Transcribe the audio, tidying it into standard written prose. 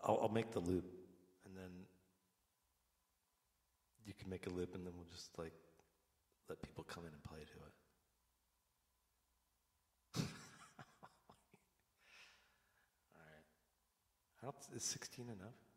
I'll make the loop, and then you can make a loop, and then we'll just like let people come in and play to it. All right. Is 16 enough?